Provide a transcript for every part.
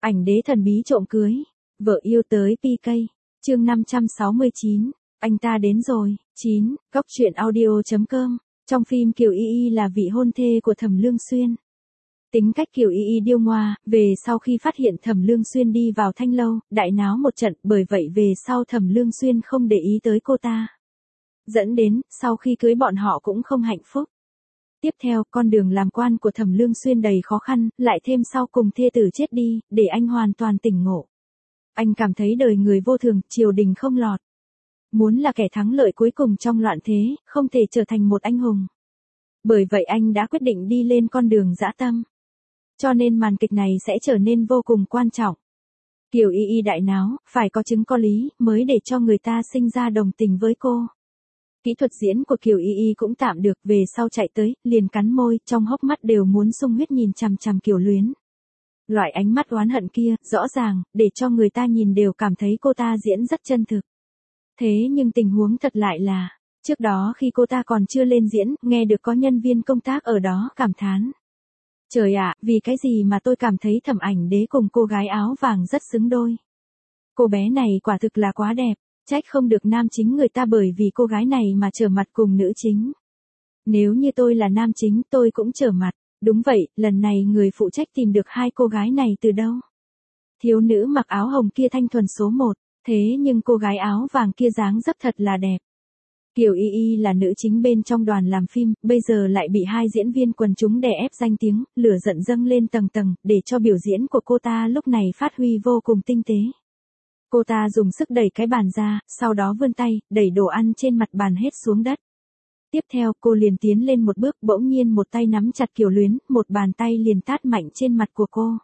Ảnh đế thần bí trộm cưới. Vợ yêu tới PK. Chương 569. Anh ta đến rồi. 9. Cóc truyện audio.com. Trong phim Kiều Y Y là vị hôn thê của Thẩm Lương Xuyên. Tính cách Kiều Y Y điêu ngoa, về sau khi phát hiện Thẩm Lương Xuyên đi vào Thanh Lâu, đại náo một trận, bởi vậy về sau Thẩm Lương Xuyên không để ý tới cô ta. Dẫn đến, sau khi cưới bọn họ cũng không hạnh phúc. Tiếp theo, con đường làm quan của Thẩm Lương Xuyên đầy khó khăn, lại thêm sau cùng thê tử chết đi, để anh hoàn toàn tỉnh ngộ. Anh cảm thấy đời người vô thường, triều đình không lọt. Muốn là kẻ thắng lợi cuối cùng trong loạn thế, không thể trở thành một anh hùng. Bởi vậy anh đã quyết định đi lên con đường dã tâm. Cho nên màn kịch này sẽ trở nên vô cùng quan trọng. Kiều Y Y đại náo, phải có chứng có lý, mới để cho người ta sinh ra đồng tình với cô. Kỹ thuật diễn của Kiều Y Y cũng tạm được, về sau chạy tới, liền cắn môi, trong hốc mắt đều muốn sung huyết nhìn chằm chằm Kiều Luyến. Loại ánh mắt oán hận kia, rõ ràng, để cho người ta nhìn đều cảm thấy cô ta diễn rất chân thực. Thế nhưng tình huống thật lại là, trước đó khi cô ta còn chưa lên diễn, nghe được có nhân viên công tác ở đó cảm thán. Trời ạ, vì cái gì mà tôi cảm thấy Thẩm Ảnh Đế cùng cô gái áo vàng rất xứng đôi. Cô bé này quả thực là quá đẹp, trách không được nam chính người ta bởi vì cô gái này mà trở mặt cùng nữ chính. Nếu như tôi là nam chính tôi cũng trở mặt. Đúng vậy, lần này người phụ trách tìm được hai cô gái này từ đâu? Thiếu nữ mặc áo hồng kia thanh thuần số 1, thế nhưng cô gái áo vàng kia dáng dấp thật là đẹp. Kiều Y Y là nữ chính bên trong đoàn làm phim, bây giờ lại bị hai diễn viên quần chúng đè ép danh tiếng, lửa giận dâng lên tầng tầng, để cho biểu diễn của cô ta lúc này phát huy vô cùng tinh tế. Cô ta dùng sức đẩy cái bàn ra, sau đó vươn tay, đẩy đồ ăn trên mặt bàn hết xuống đất. Tiếp theo, cô liền tiến lên một bước, bỗng nhiên một tay nắm chặt Kiều Luyến, một bàn tay liền tát mạnh trên mặt của cô.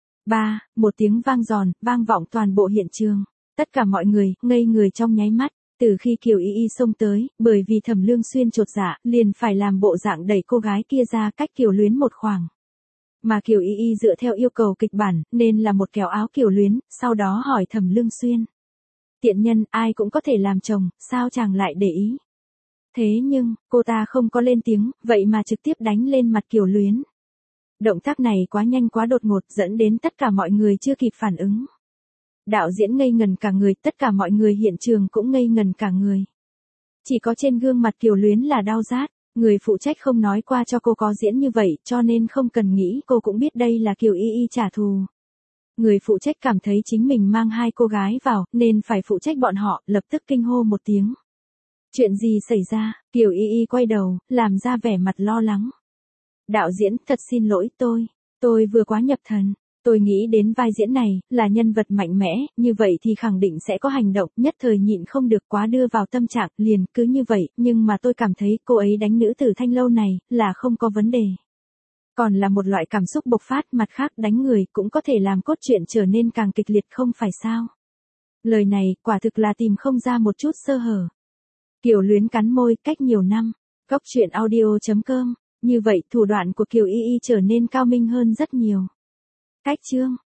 Một tiếng vang giòn, vang vọng toàn bộ hiện trường. Tất cả mọi người, ngây người trong nháy mắt. Từ khi Kiều Y Y xông tới, bởi vì Thẩm Lương Xuyên chột dạ, liền phải làm bộ dạng đẩy cô gái kia ra cách Kiều Luyến một khoảng. Mà Kiều Y Y dựa theo yêu cầu kịch bản, nên là một kéo áo Kiều Luyến, sau đó hỏi Thẩm Lương Xuyên. Tiện nhân, ai cũng có thể làm chồng, sao chàng lại để ý? Thế nhưng, cô ta không có lên tiếng, vậy mà trực tiếp đánh lên mặt Kiều Luyến. Động tác này quá nhanh quá đột ngột, dẫn đến tất cả mọi người chưa kịp phản ứng. Đạo diễn ngây ngần cả người, tất cả mọi người hiện trường cũng ngây ngần cả người. Chỉ có trên gương mặt Kiều Luyến là đau rát, người phụ trách không nói qua cho cô có diễn như vậy, cho nên không cần nghĩ cô cũng biết đây là Kiều Y Y trả thù. Người phụ trách cảm thấy chính mình mang hai cô gái vào, nên phải phụ trách bọn họ, lập tức kinh hô một tiếng. Chuyện gì xảy ra? Kiều Y Y quay đầu, làm ra vẻ mặt lo lắng. Đạo diễn, thật xin lỗi tôi vừa quá nhập thần. Tôi nghĩ đến vai diễn này, là nhân vật mạnh mẽ, như vậy thì khẳng định sẽ có hành động, nhất thời nhịn không được quá đưa vào tâm trạng, liền cứ như vậy, nhưng mà tôi cảm thấy cô ấy đánh nữ tử Thanh Lâu này, là không có vấn đề. Còn là một loại cảm xúc bộc phát, mặt khác đánh người cũng có thể làm cốt truyện trở nên càng kịch liệt không phải sao. Lời này, quả thực là tìm không ra một chút sơ hở. Kiều Luyến cắn môi, cách nhiều năm. Cóc truyện audio.com. Như vậy, thủ đoạn của Kiều Y Y trở nên cao minh hơn rất nhiều. Cách chương.